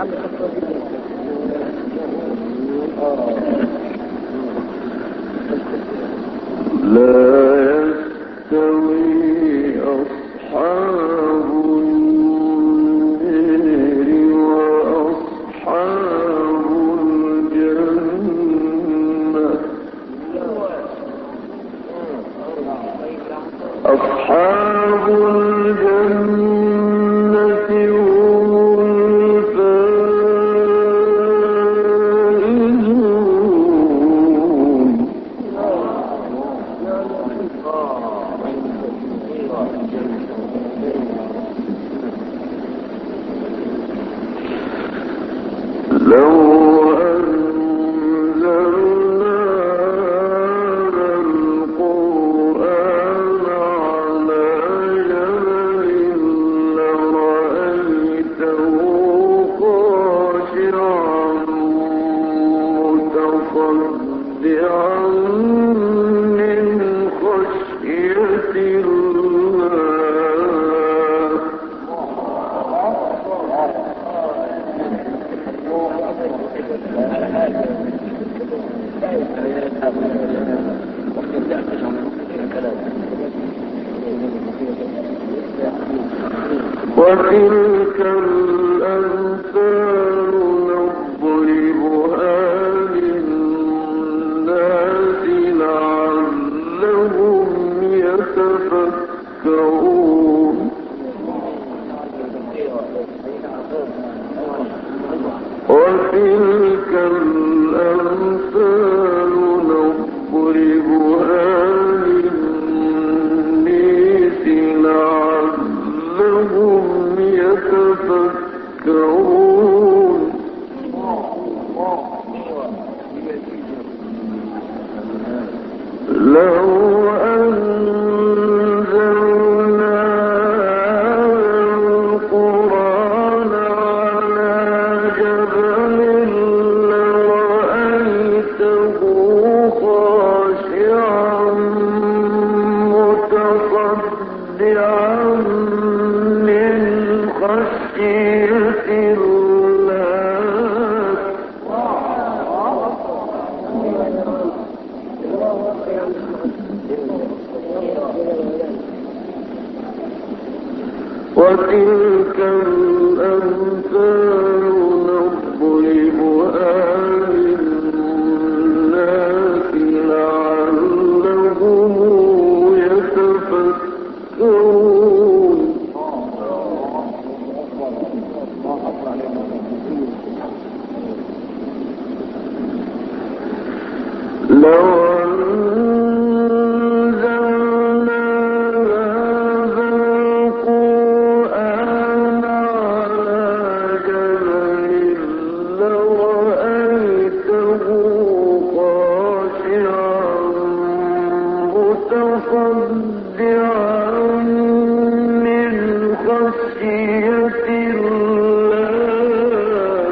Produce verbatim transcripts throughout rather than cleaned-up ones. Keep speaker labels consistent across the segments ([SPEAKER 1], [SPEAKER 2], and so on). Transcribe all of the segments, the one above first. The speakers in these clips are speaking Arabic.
[SPEAKER 1] وتلك الأمثال نضربها للناس لعلهم يتفكرون وتلك الأمثال نضربها للناس لعلهم يتفكرون لو أنزلنا القرآن على جبل لرأيته خاشعا متصدعا من خشية الله وتلك الأمثال نضربها للناس لعلهم يتفكرون لو أنزلنا هذا القرآن على جبل لرأيته خاشعا متصدعا من خشية الله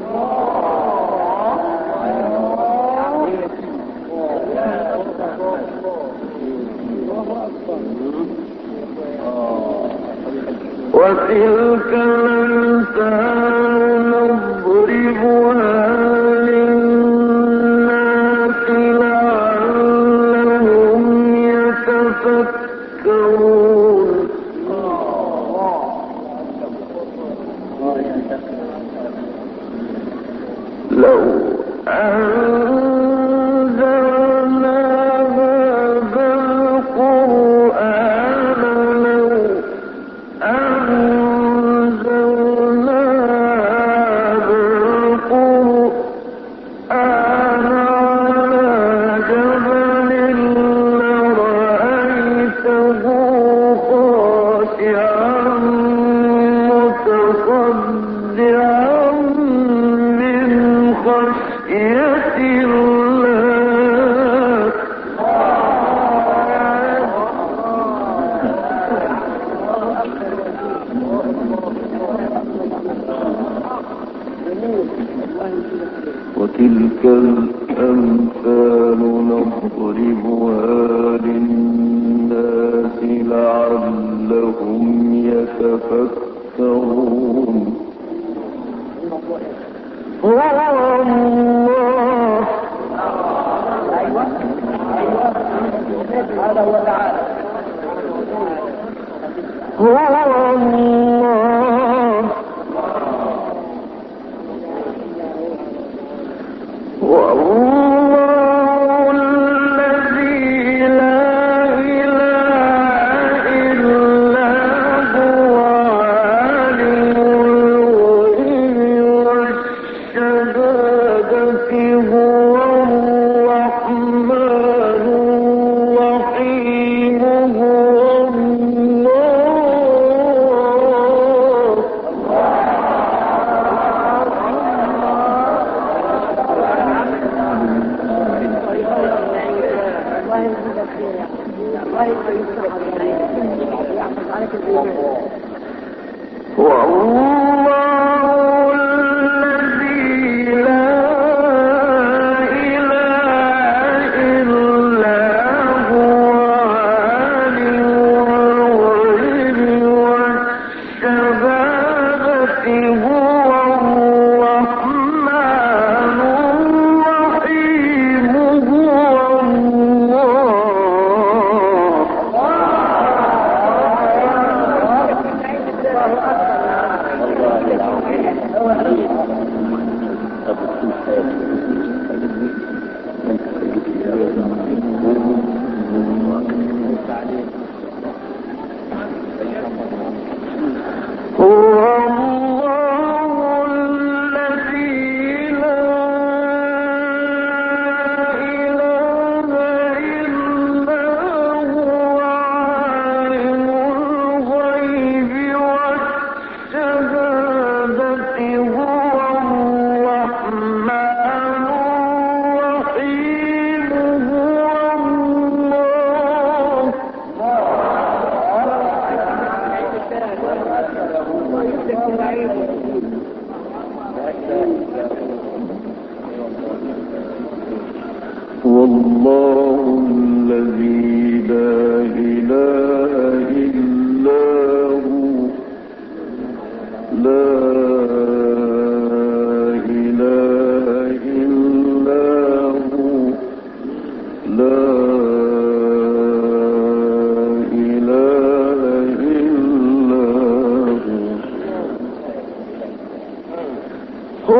[SPEAKER 1] وتلك الأمثال نضربها للناس لعلهم يتفكرون لو أنزلنا هذا القرآن لو أنزلنا هذا القرآن على جبل لرأيته خاشعا متصدعا من خشية الله وتلك الأمثال نضربها للناس لعلهم يتفكرون هو الله.
[SPEAKER 2] ايوه ايوه هذا هو تعالى.
[SPEAKER 1] هو الله والله الذي لا إله إلا هو عالم الغيب والشهادة هو الرحمن الرحيم هو والله الذي لا إله إلا هو عالم الغيب والشهادة هو الرحمن الرحيم هو والله الذي لا إله إلا هو لا إله إلا هو لا إله إلا هو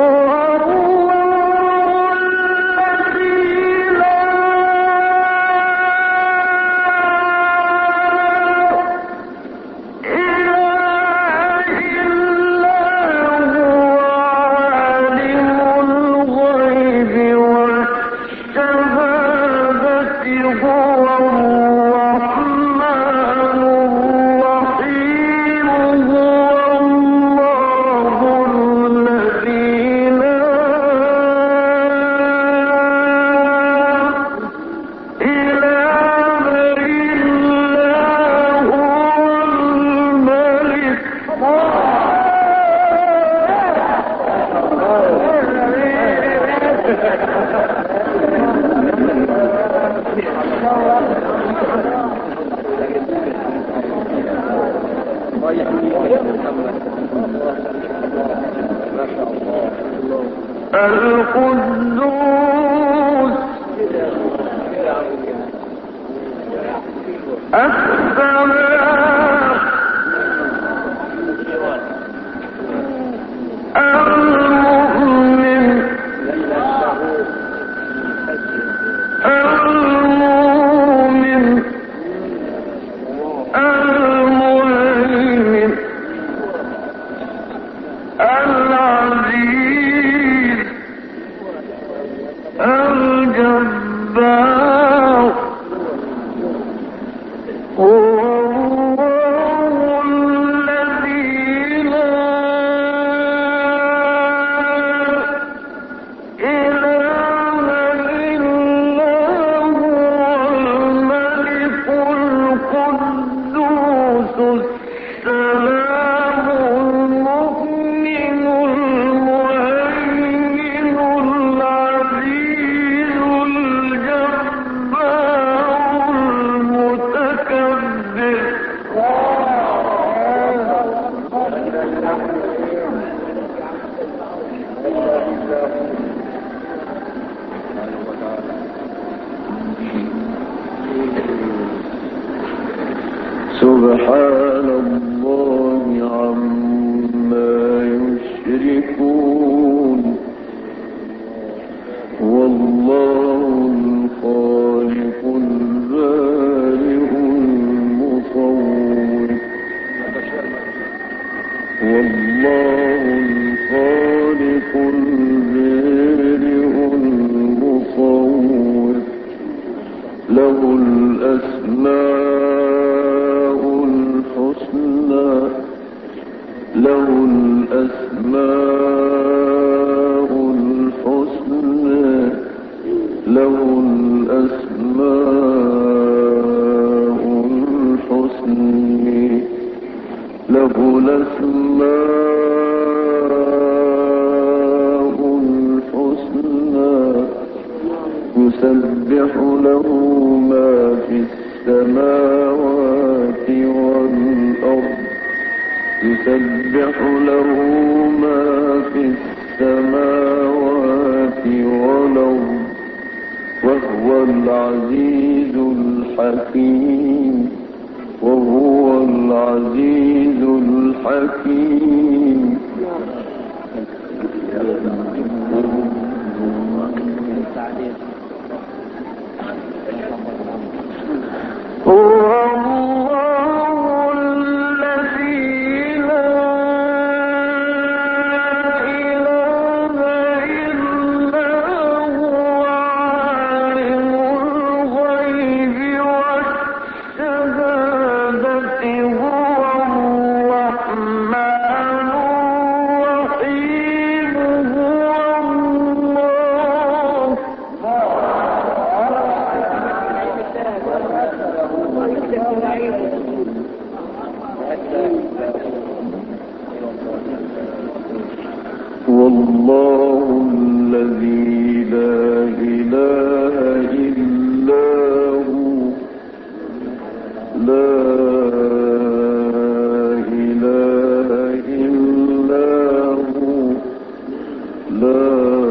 [SPEAKER 1] القدوس السلام المؤمن المؤمن المهيمن العزيز الجبار سبحان الله عما يشركون والله الخالق البارئ المصور والله الخالق البارئ المصور له الأسماء الحسنى له الأسماء الحسنى له الأسماء الحسنى له الأسماء الحسنى يسبح له ما في السماوات والأرض يسبح له ما في السماوات والأرض وهو العزيز الحكيم وهو العزيز الحكيم والله الذي لا إله إلا هو لا إله إلا هو لا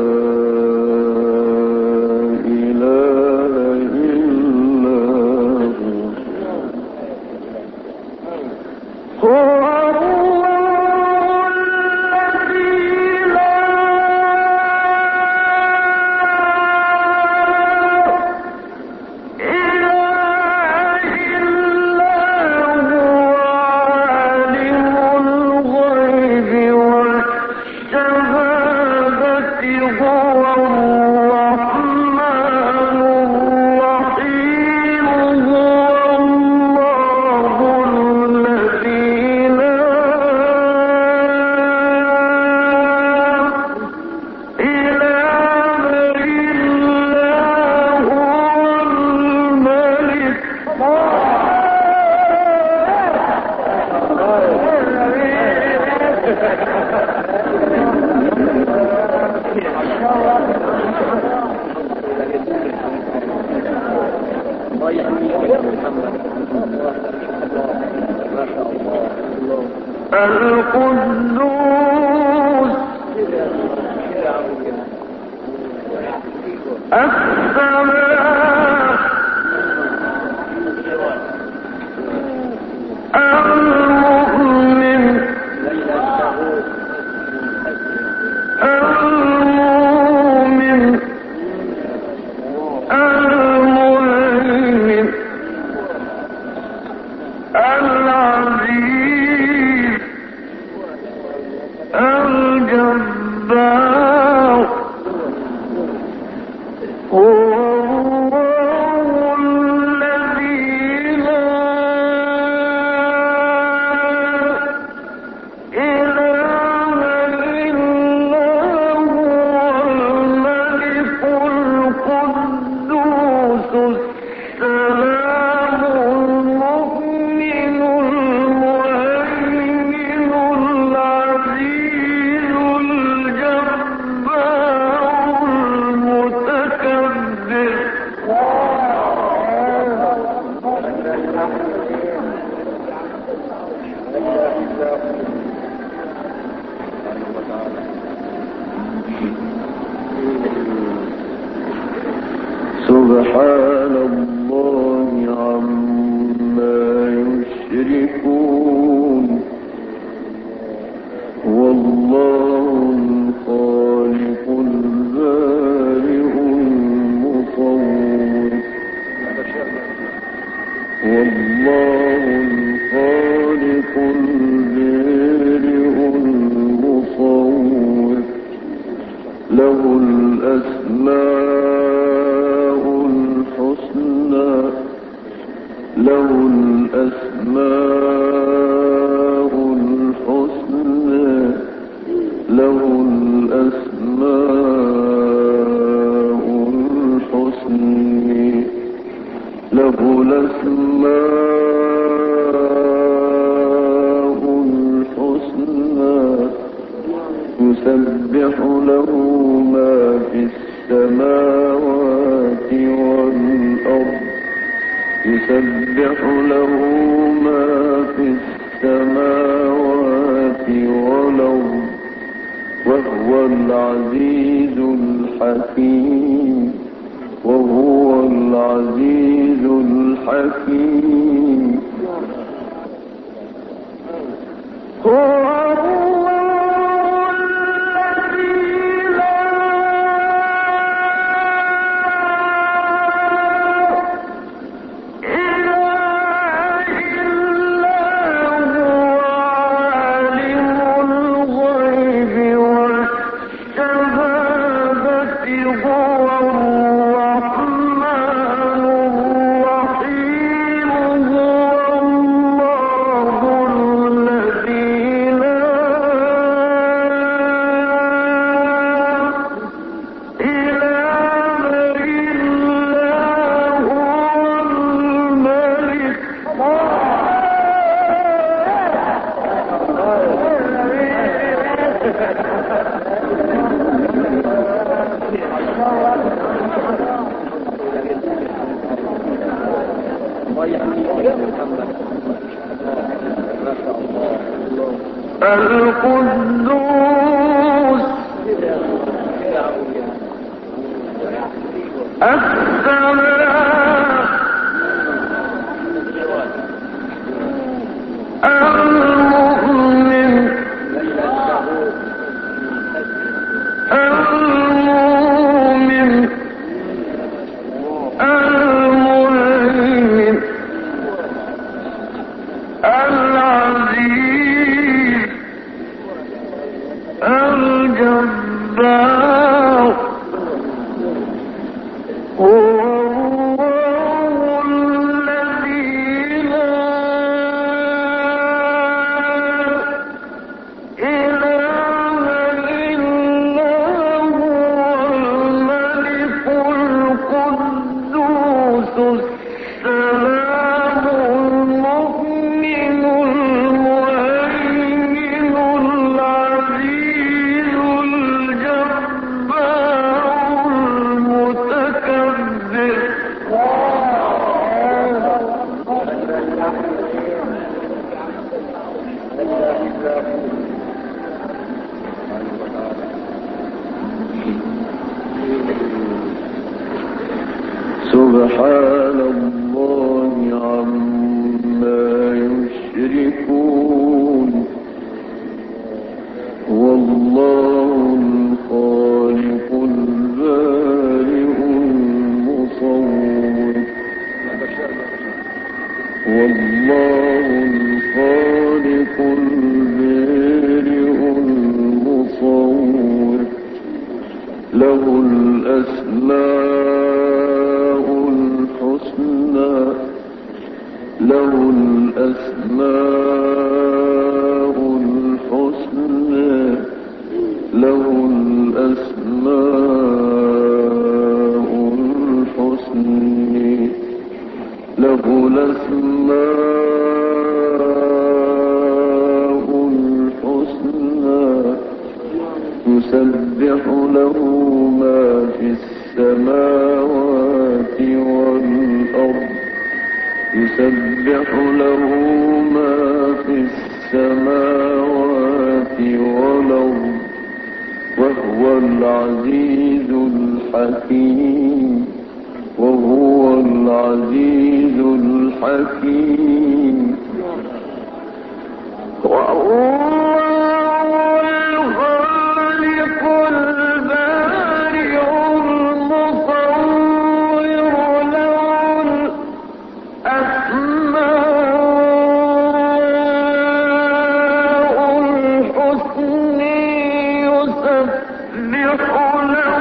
[SPEAKER 1] إله إلا هو القدوس السلام المؤمن المؤمن المهيمن العزيز الجبار هو الله الذي لا له الأسماء الحسنى له الأسماء الحسنى له الأسماء الحسنى له الأسماء الحسنى يسبح له ما في السماوات والأرض يسبح له ما في السماوات والأرض وهو العزيز الحكيم وهو العزيز الحكيم هو القدوس السلام المؤمن المؤمن المهيمن العزيز الجبار هو الله الذي لا إله إلا هو الملك القدوس السلام المؤمن المهيمن العزيز الجبار المتكبر سبحان الله عما يشركون والله الخالق البارئ المصور والله الخالق البارئ المصور له الأسماء الحسنى له الأسماء الحسنى له الأسماء الحسنى له الأسماء الحسنى يسبح له ما في السماوات والأرض يسبح له ما في السماوات والأرض وهو العزيز الحكيم وهو العزيز الحكيم وهو الخالق البارئ المصور له الأسماء الحسنى يسبح له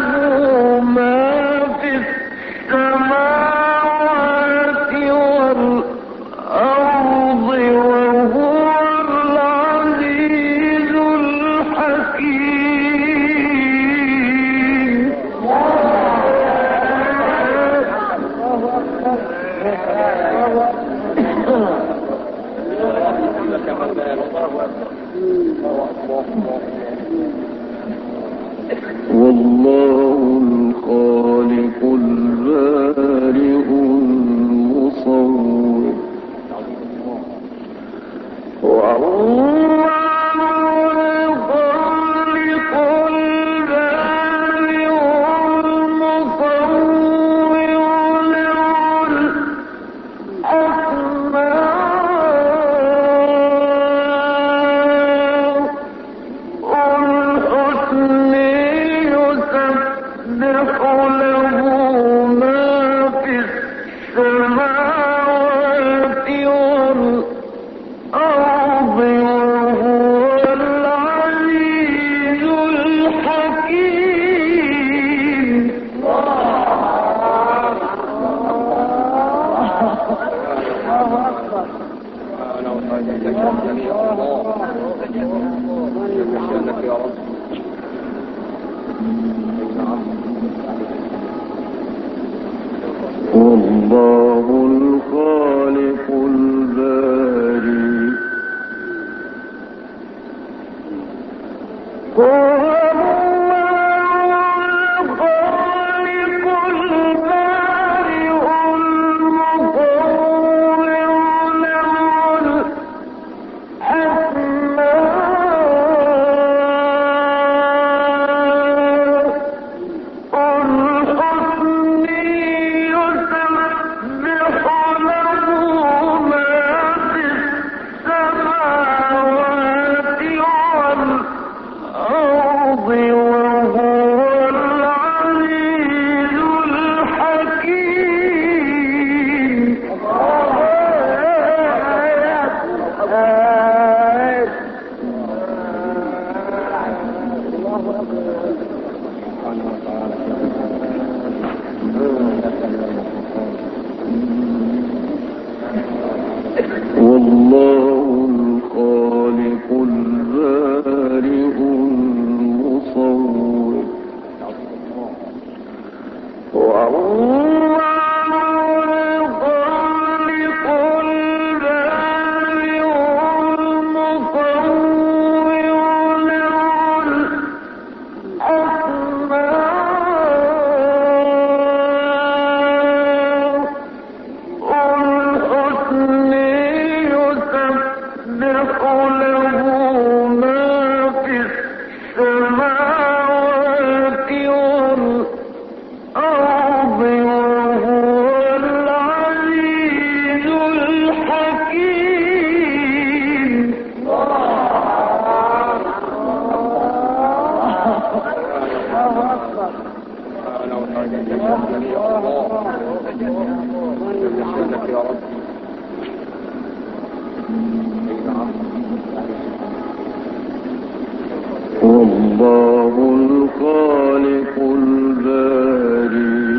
[SPEAKER 1] والله الخالق البارئ المصور والله الخالق البارئ والله الخالق البارئ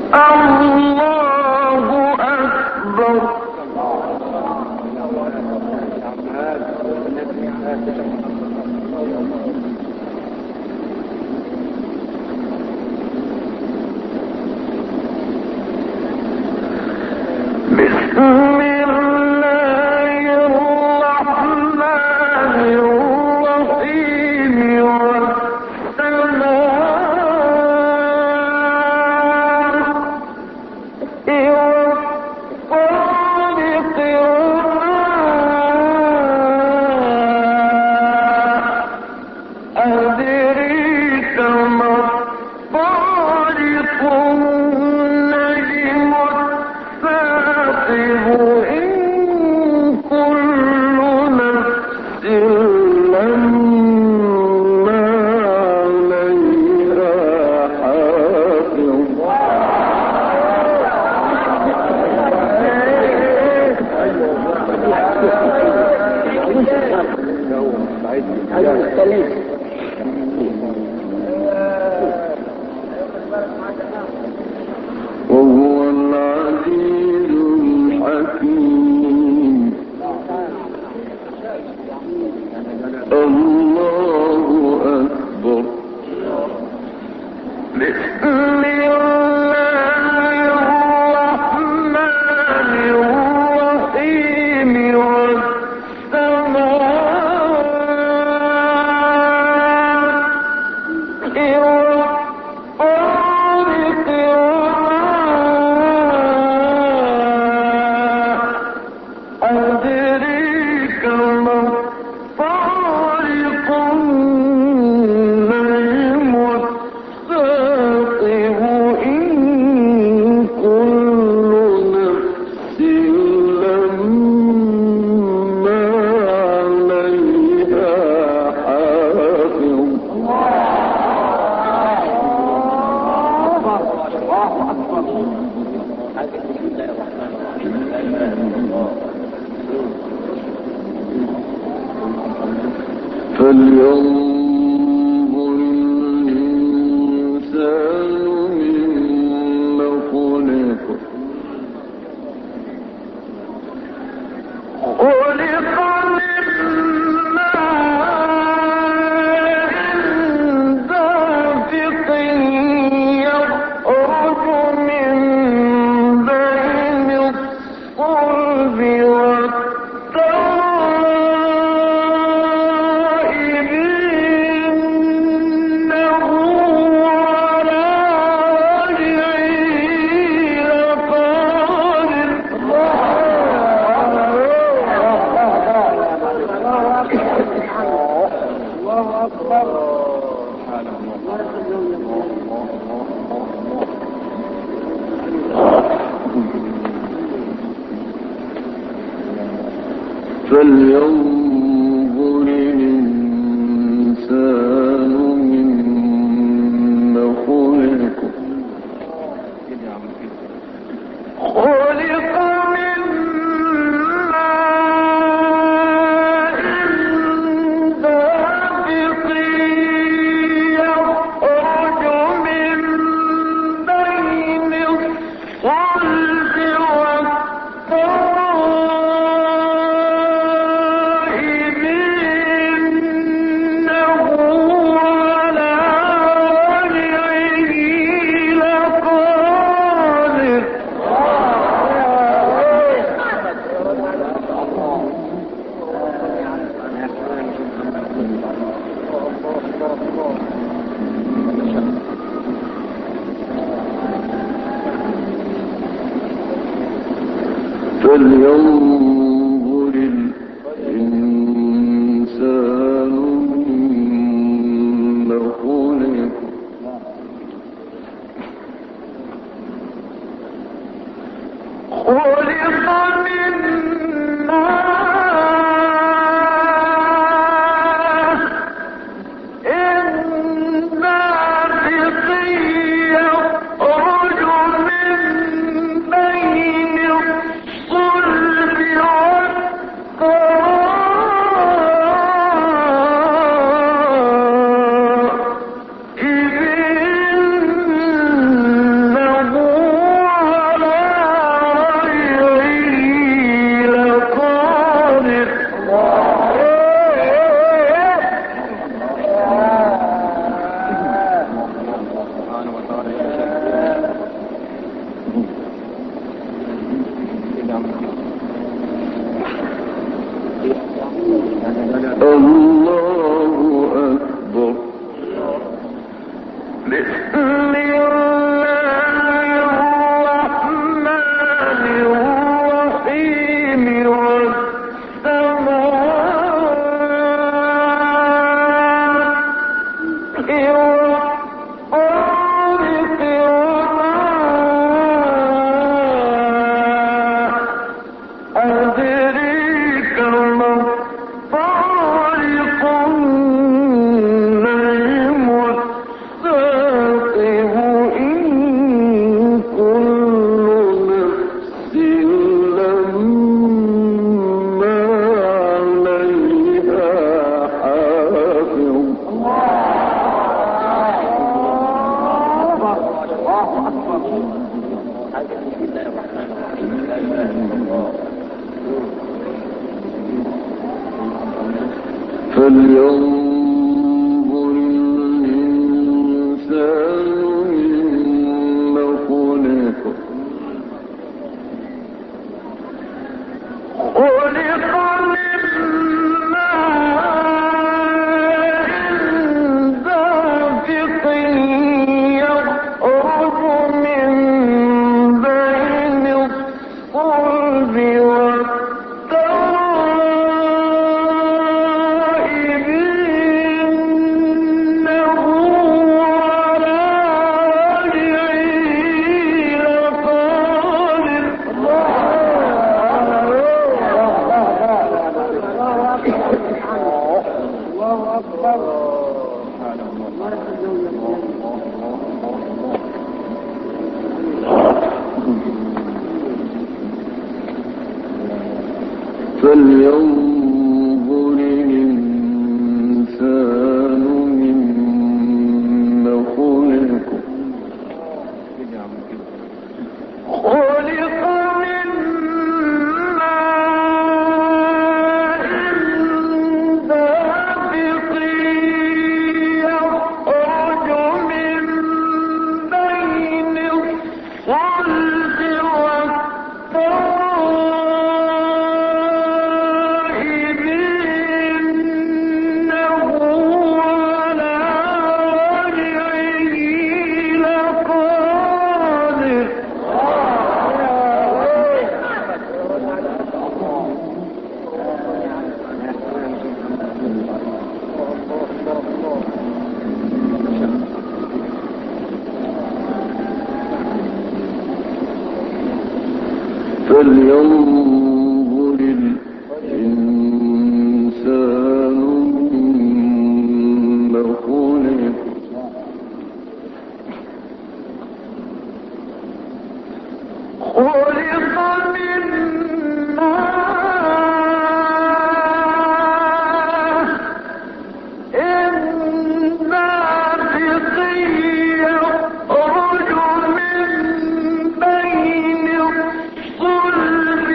[SPEAKER 1] وهو العزيز الحكيم. الله أكبر. بسم الله الرحمن الرحيم. فلينظر الإنسان مما خلق. خلق من ماء دافق يخرج من بين الصلب فلينظر الإنسان مما خلق. خلق من ماء دافق يخرج من بين الصلب فلينظر الإنسان مما خلق. خلق من ماء دافق يخرج من بين الصلب والترائب إنه فلينظر الإنسان مما خلق خلق من ماء دافق يخرج من بين الصلب فلينظر الإنسان مما خلق خلق من ماء دافق يخرج من بين الصلب فلينظر الإنسان مما خلق خلق من ماء دافق يخرج من بين الصلب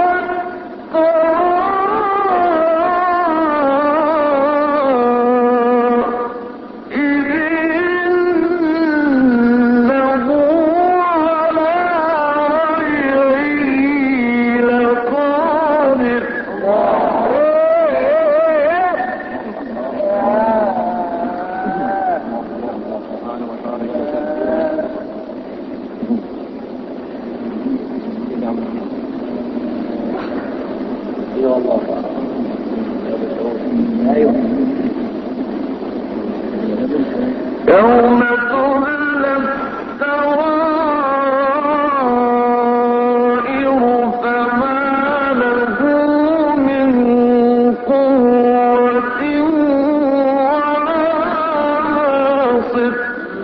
[SPEAKER 1] يوم تبلى السرائر فما له من قوة ولا ناصر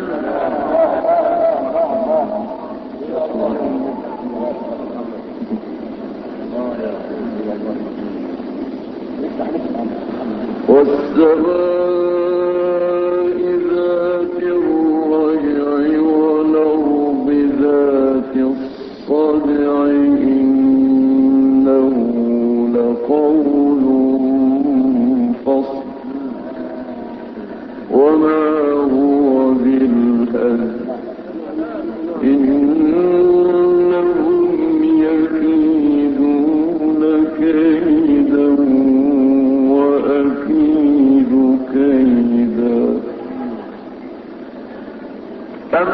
[SPEAKER 1] والسماء ذات الرجع والأرض ذات الصدع إنه لقول فصل وما هو بالهزل إنهم يكيدون كيدا وأكيد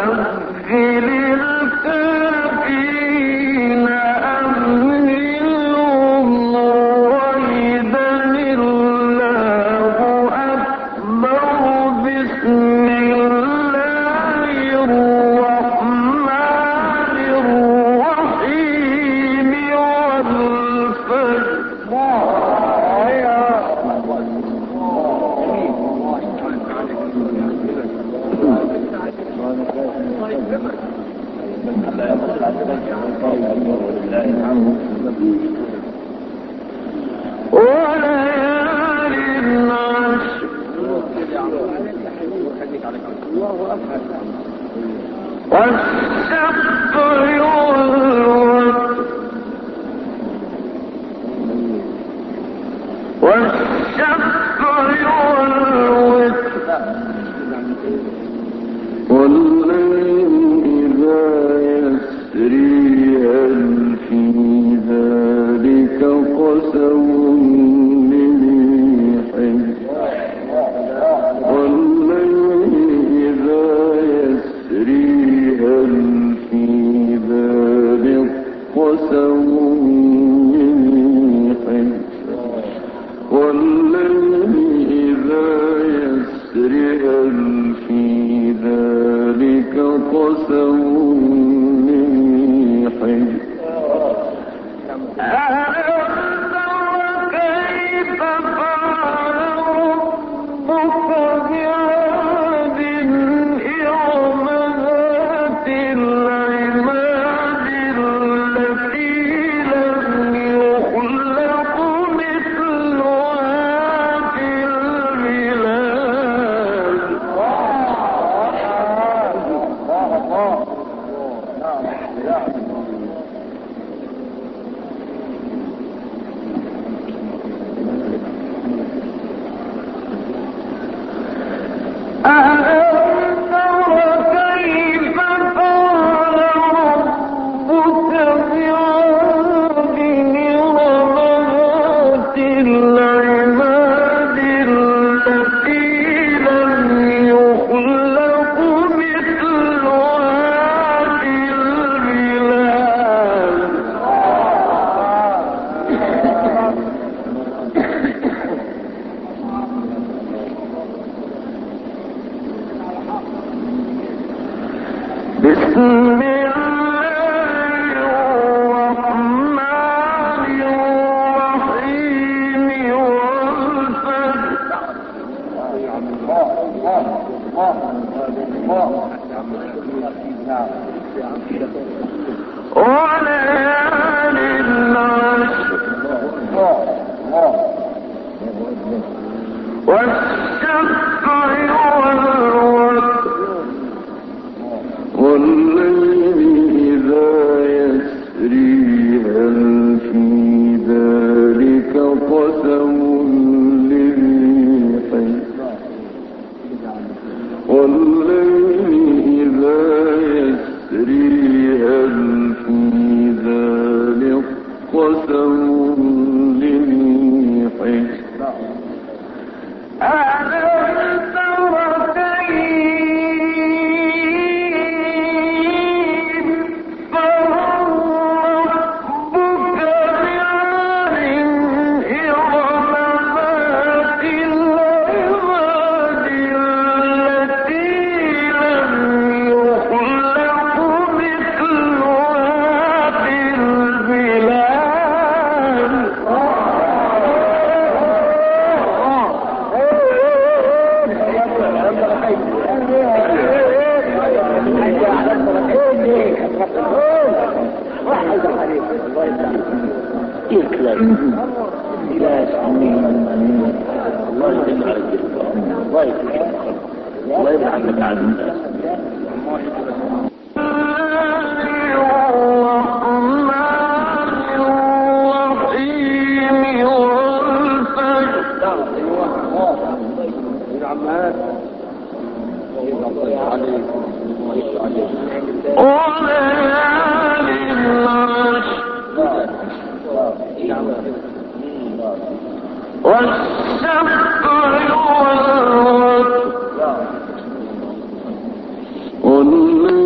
[SPEAKER 1] والشفع والوتر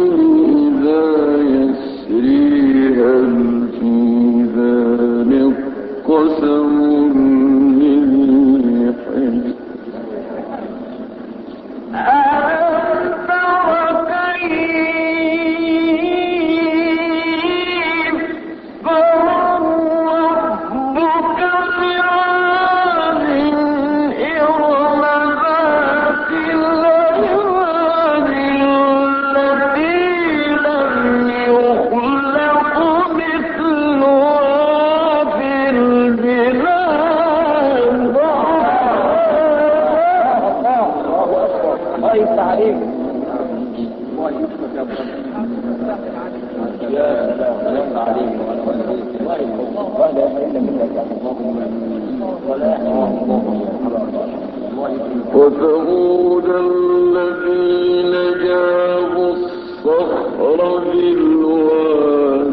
[SPEAKER 1] وثمود الذين جابوا الصخر بالواد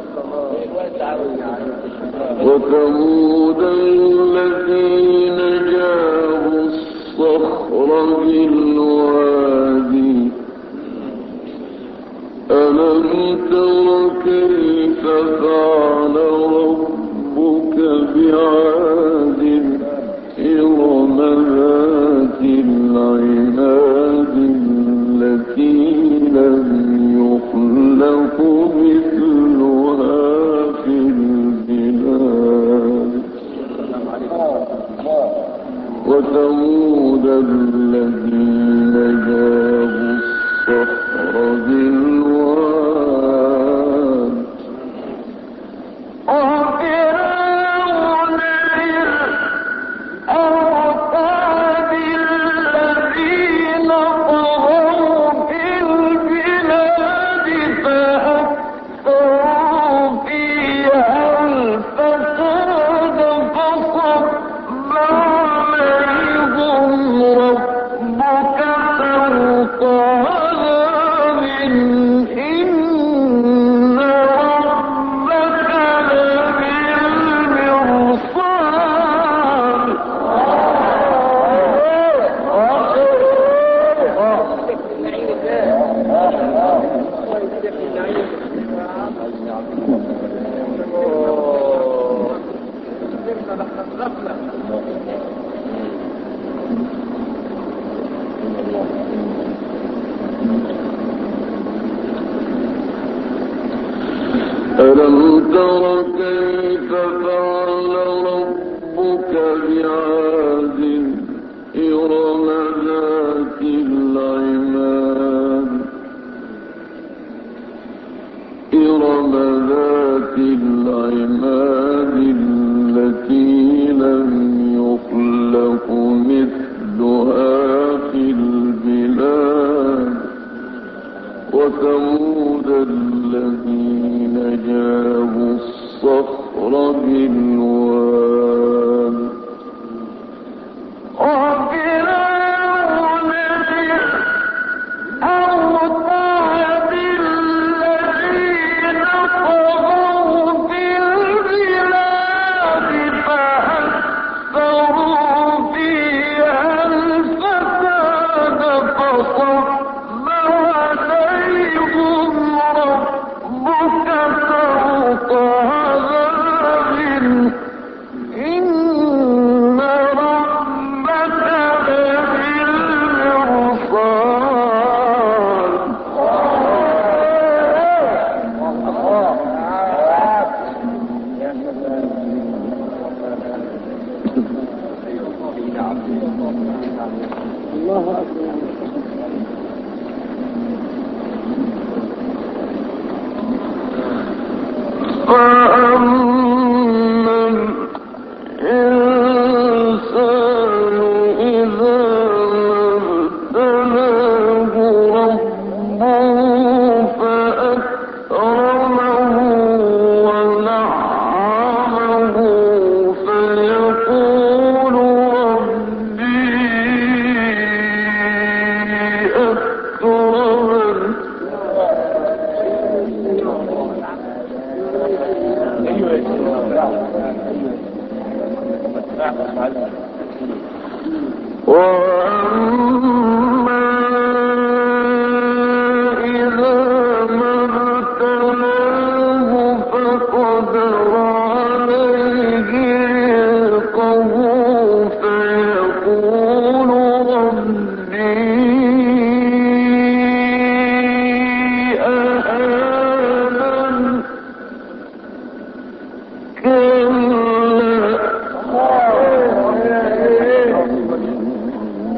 [SPEAKER 1] وثمود الذين جابوا الصخر بالوادي ألم تر كيف فعل ربك بعاد إرم ذات العماد التي لم يخلق مثلها في البلاد وثمود الذين جابوا الصخر بالواد وفرعون ذي الأوتاد الذين طغوا في البلاد فأكثروا فيها الفساد فصب عليهم ربك فوق عذاب إن ربك لبالمرصاد ألم تر كيف فعل ربك بعاد إرم ذات العماد إرم ذات العماد التي لم يخلق مثلها في البلاد وثمود الذين جابوا الصخر بالواد وفرعون ذي الأوتاد الذين طغوا في البلاد فأكثروا فيها الفساد فصب عليهم ربك فوق عذاب إن ربك لبالمرصاد الله أكبر فأما الإنسان إذا ما ابتلاه ربه فأكرمه ونعمه فيقول ربي أكرمن وأما إذا ما ابتلاه فقدر عليه رزقه فيقول ربي أهانن كلا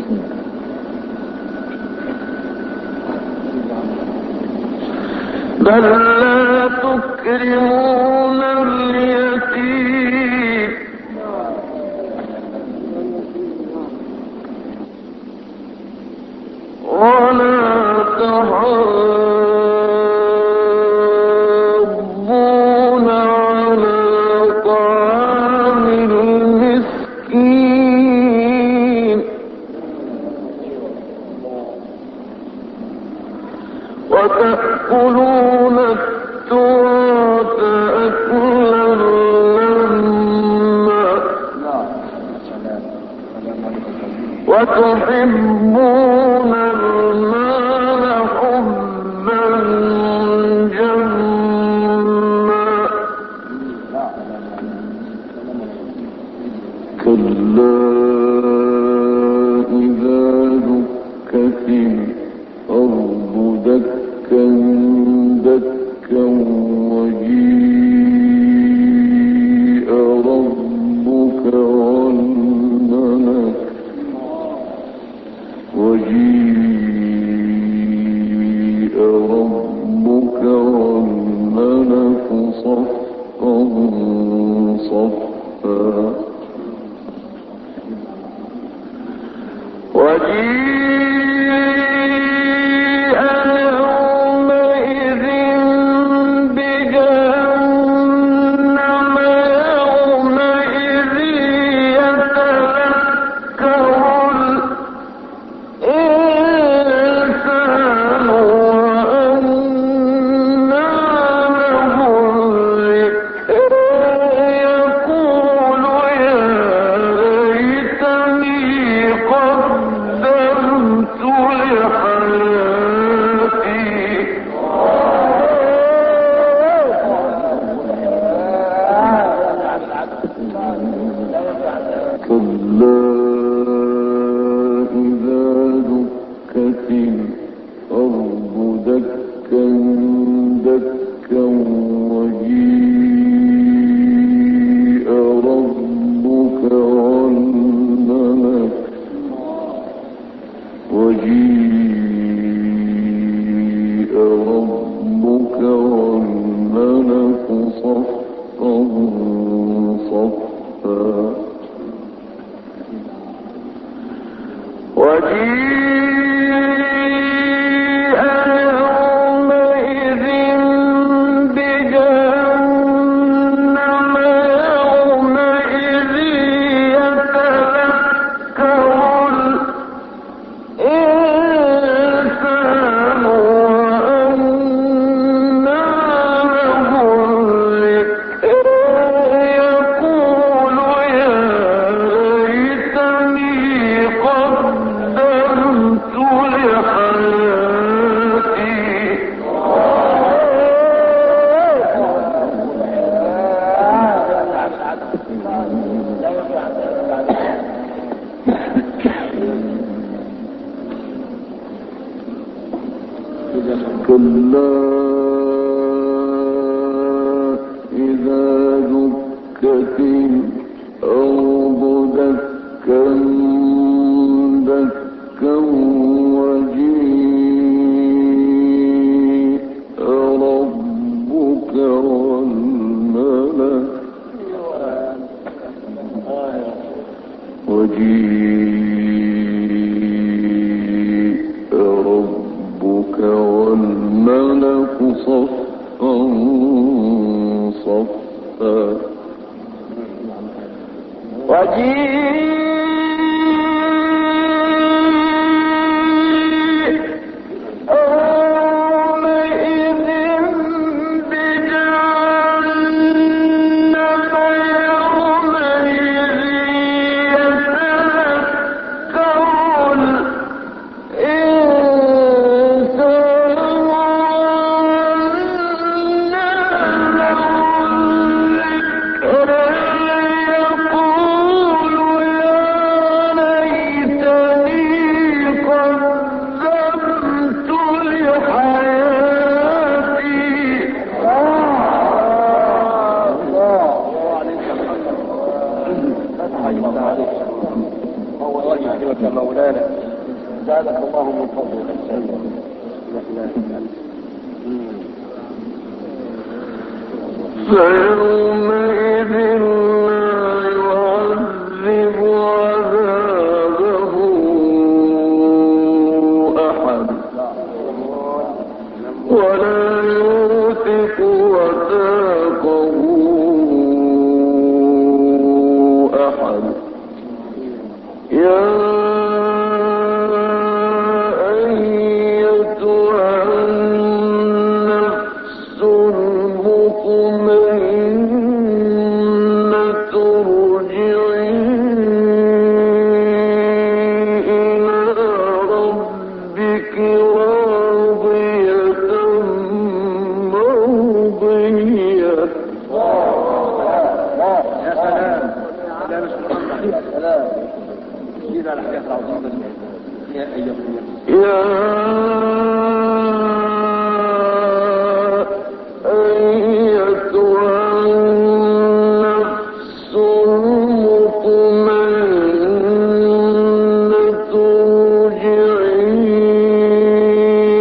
[SPEAKER 1] بل لا تكرمون اليتيم ولا تحاضون على طعام المسكين وتأكلون التراث أكلا لما وتحبون المال حبا جما كلا إذا دكت الأرض دكا دكا وجيء ربك والملك وجيء ربك والملك صفا صفا وجيء يومئذ بجهنم يومئذ يتذكر الإنسان وأنى له الذكر يقول يا ليتني قدمت لحياتي كلا إذا دكت الأرض دكا دكا وجيء ربك والملك وجيء ربك والملك صفا صفا وجيء يومئذ بجهنم يومئذ يتذكر الإنسان وأنى له الذكر يقول يا ليتني قدمت لحياتي كلا إذا دكت الأرض دكا دكا وجيء ربك والملك وجيء ربك والملك صفا صفا وجيء
[SPEAKER 2] يا مولانا زادك الله من فضلك.
[SPEAKER 1] فيومئذ لا يعذب عذابه أحد ولا يوثق وثاقه أحد. يا أيتها النفس المطمئنة ارجعي إلى ربك راضية مرضية.
[SPEAKER 2] يا سلام لا مش محمد يا سلام جينا الحاجات العظيمة. يا أيها
[SPEAKER 1] يا